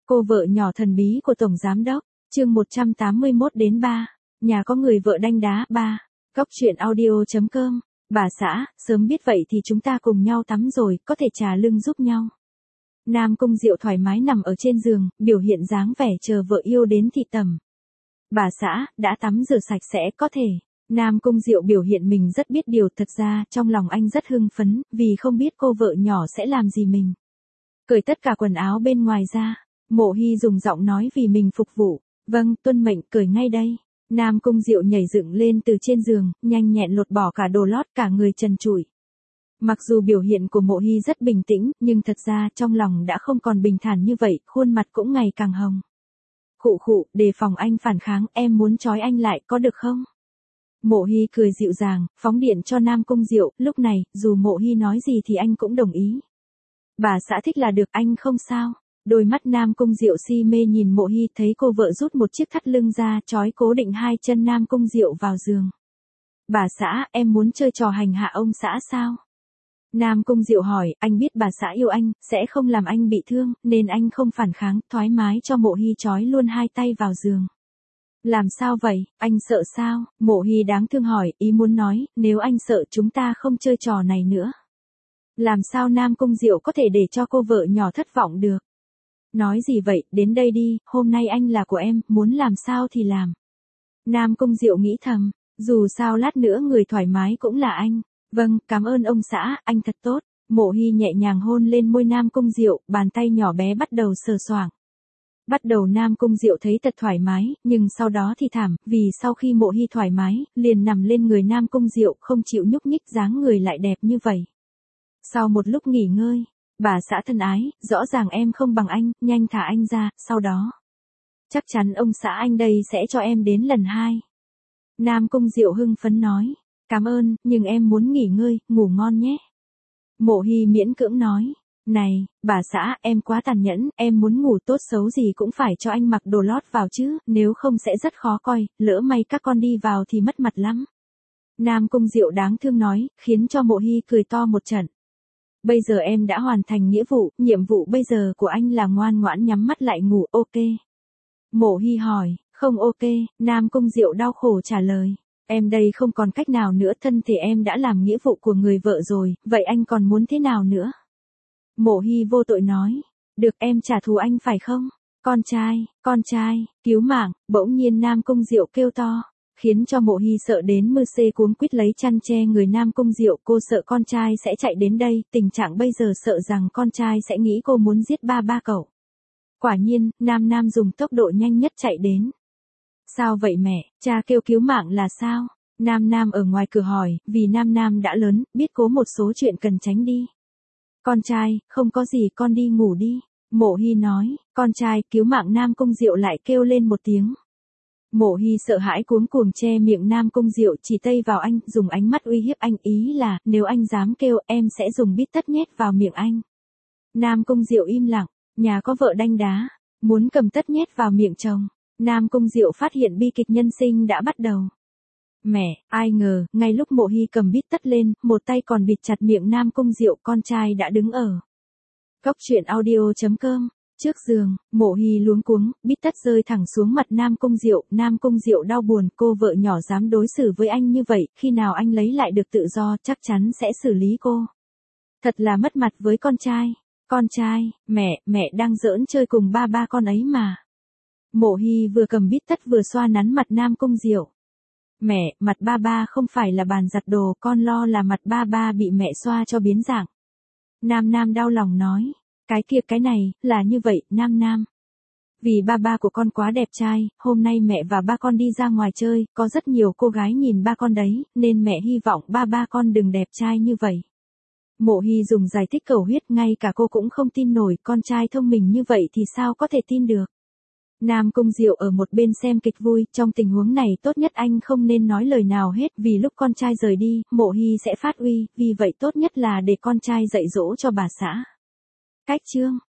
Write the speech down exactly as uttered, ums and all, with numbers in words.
Cô vợ nhỏ thần bí của Tổng Giám Đốc, chương một trăm tám mươi mốt đến ba, nhà có người vợ đanh đá ba, Cóc truyện audio chấm com, bà xã, sớm biết vậy thì chúng ta cùng nhau tắm rồi, có thể trà lưng giúp nhau. Nam Cung Diệu thoải mái nằm ở trên giường, biểu hiện dáng vẻ chờ vợ yêu đến thị tầm. Bà xã, đã tắm rửa sạch sẽ, có thể. Nam Cung Diệu biểu hiện mình rất biết điều, thật ra trong lòng anh rất hưng phấn, vì không biết cô vợ nhỏ sẽ làm gì mình. Cởi tất cả quần áo bên ngoài ra, Mộ Hy dùng giọng nói vì mình phục vụ. Vâng, tuân mệnh, cởi ngay đây. Nam Cung Diệu nhảy dựng lên từ trên giường, nhanh nhẹn lột bỏ cả đồ lót, cả người trần trụi. Mặc dù biểu hiện của Mộ Hy rất bình tĩnh, nhưng thật ra trong lòng đã không còn bình thản như vậy, khuôn mặt cũng ngày càng hồng. Khụ khụ, đề phòng anh phản kháng, em muốn trói anh lại, có được không? Mộ Hy cười dịu dàng, phóng điện cho Nam Cung Diệu, lúc này, dù Mộ Hy nói gì thì anh cũng đồng ý. Bà xã thích là được, anh không sao. Đôi mắt Nam Cung Diệu si mê nhìn Mộ Hy, thấy cô vợ rút một chiếc thắt lưng ra, trói cố định hai chân Nam Cung Diệu vào giường. Bà xã, em muốn chơi trò hành hạ ông xã sao? Nam Cung Diệu hỏi, anh biết bà xã yêu anh, sẽ không làm anh bị thương, nên anh không phản kháng, thoải mái cho Mộ Hy trói luôn hai tay vào giường. Làm sao vậy, anh sợ sao? Mộ Hy đáng thương hỏi, ý muốn nói, nếu anh sợ chúng ta không chơi trò này nữa. Làm sao Nam Cung Diệu có thể để cho cô vợ nhỏ thất vọng được? Nói gì vậy, đến đây đi, hôm nay anh là của em, muốn làm sao thì làm. Nam Cung Diệu nghĩ thầm, dù sao lát nữa người thoải mái cũng là anh. Vâng, cảm ơn ông xã, anh thật tốt. Mộ Hy nhẹ nhàng hôn lên môi Nam Cung Diệu, bàn tay nhỏ bé bắt đầu sờ soạng. Bắt đầu Nam Cung Diệu thấy thật thoải mái, nhưng sau đó thì thảm, vì sau khi Mộ Hy thoải mái, liền nằm lên người Nam Cung Diệu, không chịu nhúc nhích, dáng người lại đẹp như vậy. Sau một lúc nghỉ ngơi, bà xã thân ái, rõ ràng em không bằng anh, nhanh thả anh ra, sau đó. Chắc chắn ông xã anh đây sẽ cho em đến lần hai. Nam Cung Diệu hưng phấn nói, cảm ơn, nhưng em muốn nghỉ ngơi, ngủ ngon nhé. Mộ Hy miễn cưỡng nói, này, bà xã, em quá tàn nhẫn, em muốn ngủ tốt xấu gì cũng phải cho anh mặc đồ lót vào chứ, nếu không sẽ rất khó coi, lỡ may các con đi vào thì mất mặt lắm. Nam Cung Diệu đáng thương nói, khiến cho Mộ Hy cười to một trận. Bây giờ em đã hoàn thành nghĩa vụ, nhiệm vụ bây giờ của anh là ngoan ngoãn nhắm mắt lại ngủ, ok. Mộ Hy hỏi, không ok, Nam Cung Diệu đau khổ trả lời. Em đây không còn cách nào nữa, thân thể em đã làm nghĩa vụ của người vợ rồi, vậy anh còn muốn thế nào nữa? Mộ Hy vô tội nói, được em trả thù anh phải không? Con trai, con trai, cứu mạng, bỗng nhiên Nam Cung Diệu kêu to, khiến cho Mộ Hy sợ đến mưa xê cuống quýt lấy chăn che người Nam Cung Diệu, cô sợ con trai sẽ chạy đến đây, tình trạng bây giờ sợ rằng con trai sẽ nghĩ cô muốn giết ba ba cậu. Quả nhiên, Nam Nam dùng tốc độ nhanh nhất chạy đến. Sao vậy mẹ, cha kêu cứu mạng là sao? Nam Nam ở ngoài cửa hỏi, vì Nam Nam đã lớn, biết có một số chuyện cần tránh đi. Con trai, không có gì, con đi ngủ đi. Mộ Hy nói, con trai, cứu mạng. Nam Cung Diệu lại kêu lên một tiếng. Mộ Hy sợ hãi cuống cuồng che miệng Nam Cung Diệu, chỉ tay vào anh, dùng ánh mắt uy hiếp anh, ý là, nếu anh dám kêu, em sẽ dùng bít tất nhét vào miệng anh. Nam Cung Diệu im lặng, nhà có vợ đanh đá, muốn cầm tất nhét vào miệng chồng. Nam Cung Diệu phát hiện bi kịch nhân sinh đã bắt đầu. Mẹ, ai ngờ, ngay lúc Mộ Hy cầm bít tất lên, một tay còn bịt chặt miệng Nam Cung Diệu, con trai đã đứng ở. Cóc truyện audio chấm com, trước giường, Mộ Hy luống cuống, bít tất rơi thẳng xuống mặt Nam Cung Diệu, Nam Cung Diệu đau buồn, cô vợ nhỏ dám đối xử với anh như vậy, khi nào anh lấy lại được tự do, chắc chắn sẽ xử lý cô. Thật là mất mặt với con trai. Con trai, mẹ, mẹ đang giỡn chơi cùng ba ba con ấy mà. Mộ Hy vừa cầm bít tất vừa xoa nắn mặt Nam Cung Diệu. Mẹ, mặt ba ba không phải là bàn giặt đồ, con lo là mặt ba ba bị mẹ xoa cho biến dạng. Nam Nam đau lòng nói, cái kia cái này, là như vậy, Nam Nam. Vì ba ba của con quá đẹp trai, hôm nay mẹ và ba con đi ra ngoài chơi, có rất nhiều cô gái nhìn ba con đấy, nên mẹ hy vọng ba ba con đừng đẹp trai như vậy. Mộ Hy dùng giải thích cầu huyết, ngay cả cô cũng không tin nổi, con trai thông minh như vậy thì sao có thể tin được. Nam Cung Diệu ở một bên xem kịch vui, trong tình huống này tốt nhất anh không nên nói lời nào hết, vì lúc con trai rời đi, Mộ Hy sẽ phát uy, vì vậy tốt nhất là để con trai dạy dỗ cho bà xã. Cách chương